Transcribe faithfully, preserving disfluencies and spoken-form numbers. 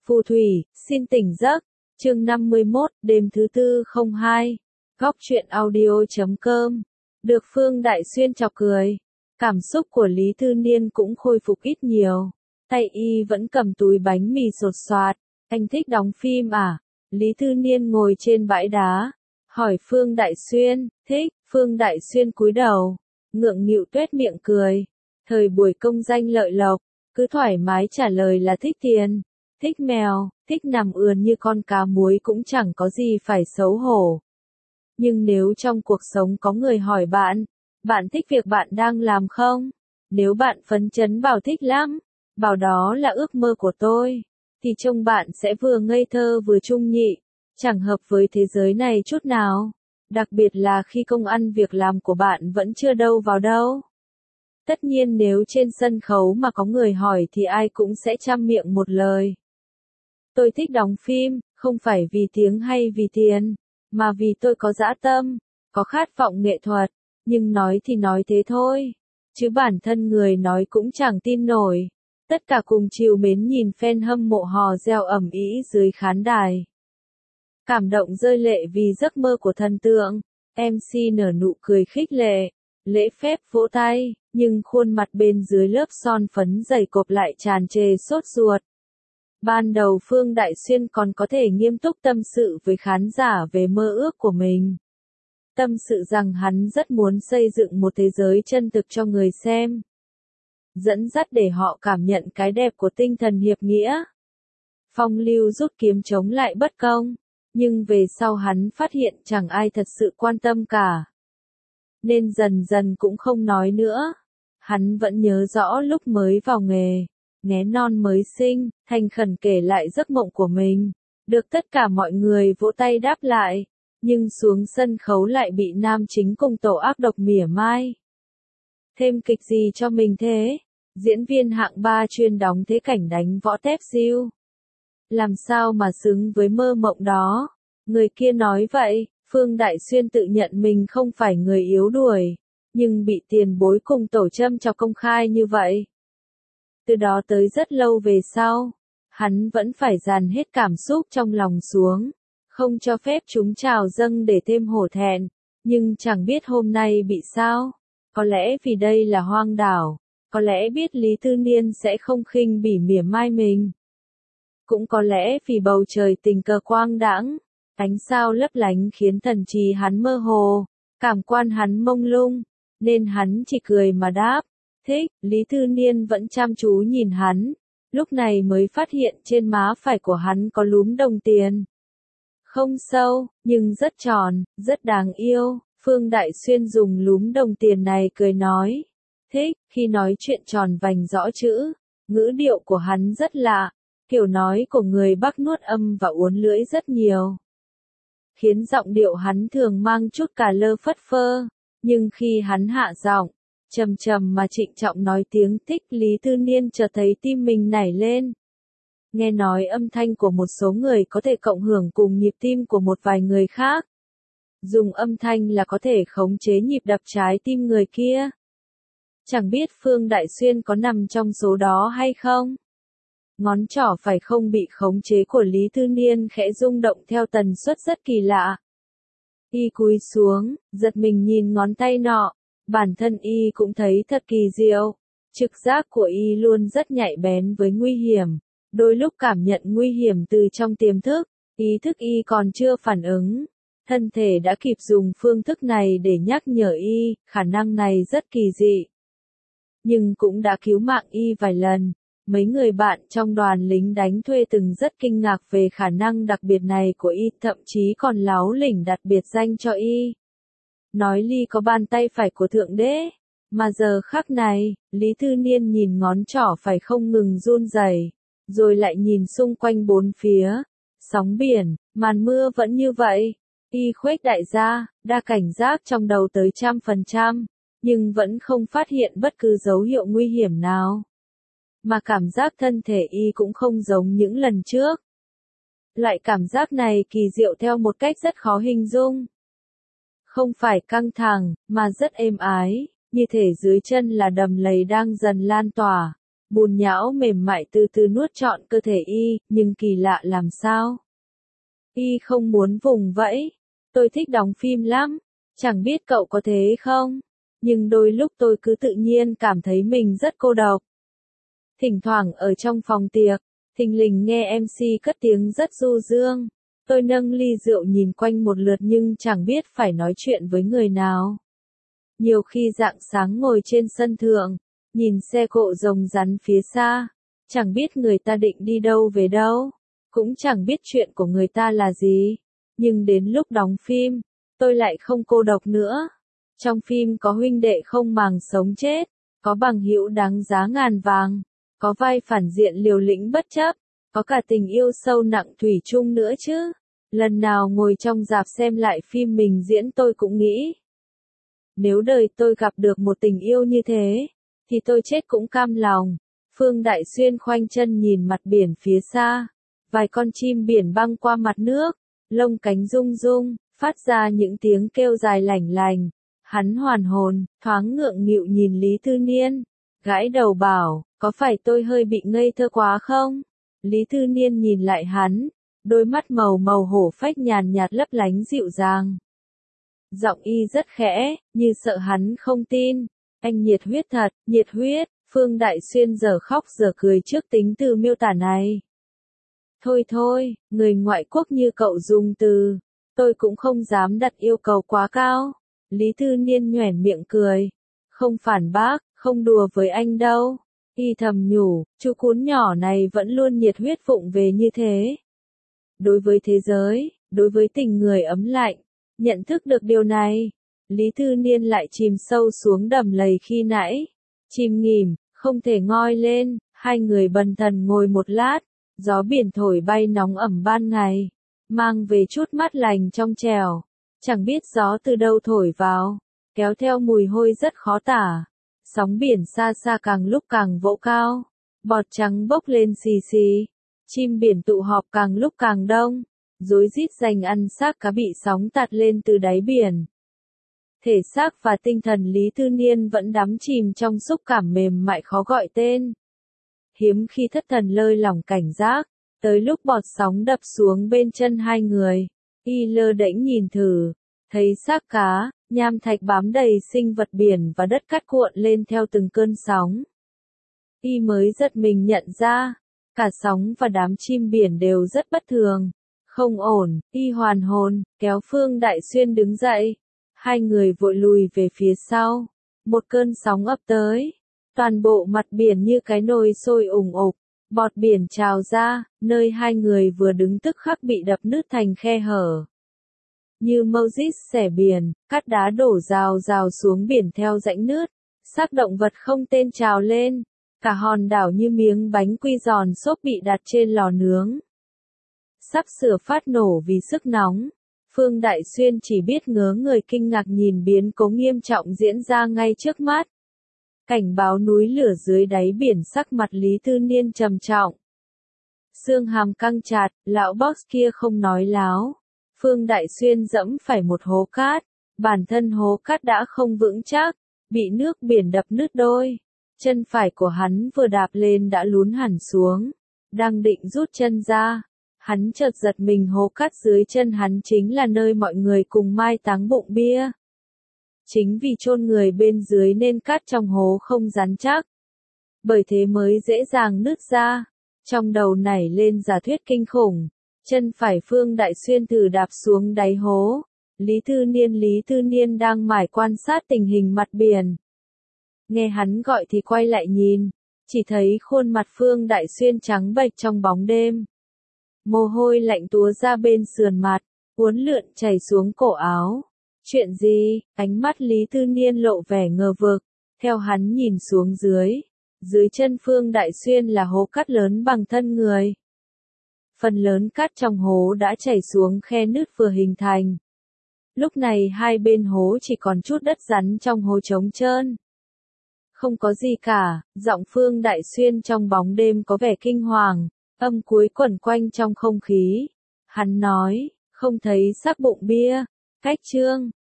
Phù thủy, xin tỉnh giấc. Chương năm mươi mốt, đêm thứ tư không hai. Góc truyện audio chấm com. Được Phương Đại Xuyên chọc cười. Cảm xúc của Lý Thư Niên cũng khôi phục ít nhiều. Tay y vẫn cầm túi bánh mì sột soạt. Anh thích đóng phim à? Lý Thư Niên ngồi trên bãi đá. Hỏi Phương Đại Xuyên, thích. Phương Đại Xuyên cúi đầu. Ngượng nghịu tuét miệng cười. Thời buổi công danh lợi lộc. Cứ thoải mái trả lời là thích tiền. Thích mèo, thích nằm ườn như con cá muối cũng chẳng có gì phải xấu hổ. Nhưng nếu trong cuộc sống có người hỏi bạn, bạn thích việc bạn đang làm không? Nếu bạn phấn chấn bảo thích lắm, bảo đó là ước mơ của tôi, thì trông bạn sẽ vừa ngây thơ vừa trung nhị, chẳng hợp với thế giới này chút nào. Đặc biệt là khi công ăn việc làm của bạn vẫn chưa đâu vào đâu. Tất nhiên nếu trên sân khấu mà có người hỏi thì ai cũng sẽ trăm miệng một lời. Tôi thích đóng phim, không phải vì tiếng hay vì tiền, mà vì tôi có dã tâm, có khát vọng nghệ thuật, nhưng nói thì nói thế thôi, chứ bản thân người nói cũng chẳng tin nổi. Tất cả cùng trìu mến nhìn fan hâm mộ hò reo ầm ĩ dưới khán đài. Cảm động rơi lệ vì giấc mơ của thần tượng, em xê nở nụ cười khích lệ, lễ phép vỗ tay, nhưng khuôn mặt bên dưới lớp son phấn dày cộp lại tràn trề sốt ruột. Ban đầu Phương Đại Xuyên còn có thể nghiêm túc tâm sự với khán giả về mơ ước của mình. Tâm sự rằng hắn rất muốn xây dựng một thế giới chân thực cho người xem. Dẫn dắt để họ cảm nhận cái đẹp của tinh thần hiệp nghĩa. Phong lưu rút kiếm chống lại bất công. Nhưng về sau hắn phát hiện chẳng ai thật sự quan tâm cả. Nên dần dần cũng không nói nữa. Hắn vẫn nhớ rõ lúc mới vào nghề. Nghé non mới sinh, thành khẩn kể lại giấc mộng của mình. Được tất cả mọi người vỗ tay đáp lại. Nhưng xuống sân khấu lại bị nam chính cùng tổ ác độc mỉa mai. Thêm kịch gì cho mình thế? Diễn viên hạng ba chuyên đóng thế cảnh đánh võ tép diêu. Làm sao mà xứng với mơ mộng đó? Người kia nói vậy, Phương Đại Xuyên tự nhận mình không phải người yếu đuổi. Nhưng bị tiền bối cùng tổ châm chọc công khai như vậy. Từ đó tới rất lâu về sau, hắn vẫn phải dàn hết cảm xúc trong lòng xuống, không cho phép chúng trào dâng để thêm hổ thẹn, nhưng chẳng biết hôm nay bị sao, có lẽ vì đây là hoang đảo, có lẽ biết Lý Thư Niên sẽ không khinh bỉ mỉa mai mình. Cũng có lẽ vì bầu trời tình cờ quang đãng, ánh sao lấp lánh khiến thần trí hắn mơ hồ, cảm quan hắn mông lung, nên hắn chỉ cười mà đáp. Thích, Lý Thư Niên vẫn chăm chú nhìn hắn, lúc này mới phát hiện trên má phải của hắn có lúm đồng tiền. Không sâu, nhưng rất tròn, rất đáng yêu, Phương Đại Xuyên dùng lúm đồng tiền này cười nói. Thích, khi nói chuyện tròn vành rõ chữ, ngữ điệu của hắn rất lạ, kiểu nói của người Bắc nuốt âm và uốn lưỡi rất nhiều. Khiến giọng điệu hắn thường mang chút cà lơ phất phơ, nhưng khi hắn hạ giọng, trầm trầm mà trịnh trọng nói tiếng thích, Lý Thư Niên chợt thấy tim mình nảy lên. Nghe nói âm thanh của một số người có thể cộng hưởng cùng nhịp tim của một vài người khác. Dùng âm thanh là có thể khống chế nhịp đập trái tim người kia. Chẳng biết Phương Đại Xuyên có nằm trong số đó hay không? Ngón trỏ phải không bị khống chế của Lý Thư Niên khẽ rung động theo tần suất rất kỳ lạ. Y cúi xuống, giật mình nhìn ngón tay nọ. Bản thân y cũng thấy thật kỳ diệu, trực giác của y luôn rất nhạy bén với nguy hiểm, đôi lúc cảm nhận nguy hiểm từ trong tiềm thức, ý thức y còn chưa phản ứng, thân thể đã kịp dùng phương thức này để nhắc nhở y, khả năng này rất kỳ dị. Nhưng cũng đã cứu mạng y vài lần, mấy người bạn trong đoàn lính đánh thuê từng rất kinh ngạc về khả năng đặc biệt này của y, thậm chí còn láo lỉnh đặt biệt danh cho y. Nói Ly có bàn tay phải của Thượng Đế, mà giờ khắc này, Lý Thư Niên nhìn ngón trỏ phải không ngừng run rẩy, rồi lại nhìn xung quanh bốn phía, sóng biển, màn mưa vẫn như vậy, y khuếch đại ra, đa cảnh giác trong đầu tới trăm phần trăm, nhưng vẫn không phát hiện bất cứ dấu hiệu nguy hiểm nào. Mà cảm giác thân thể y cũng không giống những lần trước. Loại cảm giác này kỳ diệu theo một cách rất khó hình dung. Không phải căng thẳng, mà rất êm ái, như thể dưới chân là đầm lầy đang dần lan tỏa, bùn nhão mềm mại từ từ nuốt trọn cơ thể y, nhưng kỳ lạ làm sao? Y không muốn vùng vẫy. Tôi thích đóng phim lắm, chẳng biết cậu có thế không? Nhưng đôi lúc tôi cứ tự nhiên cảm thấy mình rất cô độc. Thỉnh thoảng ở trong phòng tiệc, thình lình nghe em xê cất tiếng rất du dương. Tôi nâng ly rượu nhìn quanh một lượt nhưng chẳng biết phải nói chuyện với người nào. Nhiều khi rạng sáng ngồi trên sân thượng, nhìn xe cộ rồng rắn phía xa, chẳng biết người ta định đi đâu về đâu, cũng chẳng biết chuyện của người ta là gì. Nhưng đến lúc đóng phim, tôi lại không cô độc nữa. Trong phim có huynh đệ không màng sống chết, có bằng hữu đáng giá ngàn vàng, có vai phản diện liều lĩnh bất chấp, có cả tình yêu sâu nặng thủy chung nữa chứ. Lần nào ngồi trong rạp xem lại phim mình diễn tôi cũng nghĩ, nếu đời tôi gặp được một tình yêu như thế, thì tôi chết cũng cam lòng. Phương Đại Xuyên khoanh chân nhìn mặt biển phía xa, vài con chim biển băng qua mặt nước, lông cánh rung rung, phát ra những tiếng kêu dài lảnh lành. Hắn hoàn hồn, thoáng ngượng nghịu nhìn Lý Tư Niên, gãi đầu bảo, có phải tôi hơi bị ngây thơ quá không? Lý Tư Niên nhìn lại hắn, đôi mắt màu màu hổ phách nhàn nhạt lấp lánh dịu dàng. Giọng y rất khẽ, như sợ hắn không tin. Anh nhiệt huyết thật, nhiệt huyết. Phương Đại Xuyên giờ khóc giờ cười trước tính từ miêu tả này. Thôi thôi, người ngoại quốc như cậu dùng từ, tôi cũng không dám đặt yêu cầu quá cao. Lý Tư Niên nhoẻn miệng cười. Không phản bác, không đùa với anh đâu. Y thầm nhủ, chú cún nhỏ này vẫn luôn nhiệt huyết vụng về như thế. Đối với thế giới, đối với tình người ấm lạnh, nhận thức được điều này, Lý Tư Niên lại chìm sâu xuống đầm lầy khi nãy. Chìm nghỉm, không thể ngoi lên, hai người bần thần ngồi một lát, gió biển thổi bay nóng ẩm ban ngày, mang về chút mát lành trong trèo. Chẳng biết gió từ đâu thổi vào, kéo theo mùi hôi rất khó tả. Sóng biển xa xa càng lúc càng vỗ cao, bọt trắng bốc lên xì xì. Chim biển tụ họp càng lúc càng đông, rối rít giành ăn xác cá bị sóng tạt lên từ đáy biển. Thể xác và tinh thần Lý Tư Niên vẫn đắm chìm trong xúc cảm mềm mại khó gọi tên. Hiếm khi thất thần lơi lỏng cảnh giác, tới lúc bọt sóng đập xuống bên chân hai người, y lơ đễnh nhìn thử, thấy xác cá, nham thạch bám đầy sinh vật biển và đất cát cuộn lên theo từng cơn sóng. Y mới giật mình nhận ra, cả sóng và đám chim biển đều rất bất thường. Không ổn, y hoàn hồn, kéo Phương Đại Xuyên đứng dậy. Hai người vội lùi về phía sau. Một cơn sóng ập tới. Toàn bộ mặt biển như cái nồi sôi ủng ục. Bọt biển trào ra, nơi hai người vừa đứng tức khắc bị đập nứt thành khe hở. Như Moses xẻ biển, cát đá đổ rào rào xuống biển theo rãnh nước. Xác động vật không tên trào lên. Cả hòn đảo như miếng bánh quy giòn xốp bị đặt trên lò nướng. Sắp sửa phát nổ vì sức nóng. Phương Đại Xuyên chỉ biết ngớ người kinh ngạc nhìn biến cố nghiêm trọng diễn ra ngay trước mắt. Cảnh báo núi lửa dưới đáy biển, sắc mặt Lý Tư Niên trầm trọng. Xương hàm căng chặt, lão boss kia không nói láo. Phương Đại Xuyên dẫm phải một hố cát. Bản thân hố cát đã không vững chắc, bị nước biển đập nứt đôi. Chân phải của hắn vừa đạp lên đã lún hẳn xuống. Đang định rút chân ra, hắn chợt giật mình, hố cát dưới chân hắn chính là nơi mọi người cùng mai táng bụng bia. Chính vì chôn người bên dưới nên cát trong hố không rắn chắc. Bởi thế mới dễ dàng nứt ra. Trong đầu nảy lên giả thuyết kinh khủng. Chân phải Phương Đại Xuyên thử đạp xuống đáy hố. Lý Tư Niên Lý Tư Niên đang mải quan sát tình hình mặt biển. Nghe hắn gọi thì quay lại nhìn. Chỉ thấy khuôn mặt Phương Đại Xuyên trắng bệch trong bóng đêm. Mồ hôi lạnh túa ra bên sườn mặt, uốn lượn chảy xuống cổ áo. Chuyện gì? Ánh mắt Lý Tư Niên lộ vẻ ngờ vực. Theo hắn nhìn xuống dưới. Dưới chân Phương Đại Xuyên là hố cát lớn bằng thân người. Phần lớn cát trong hố đã chảy xuống khe nứt vừa hình thành. Lúc này hai bên hố chỉ còn chút đất rắn trong hố trống trơn. Không có gì cả, giọng Phương Đại Xuyên trong bóng đêm có vẻ kinh hoàng, âm cuối quẩn quanh trong không khí. Hắn nói, không thấy xác bụng bia, cách chương.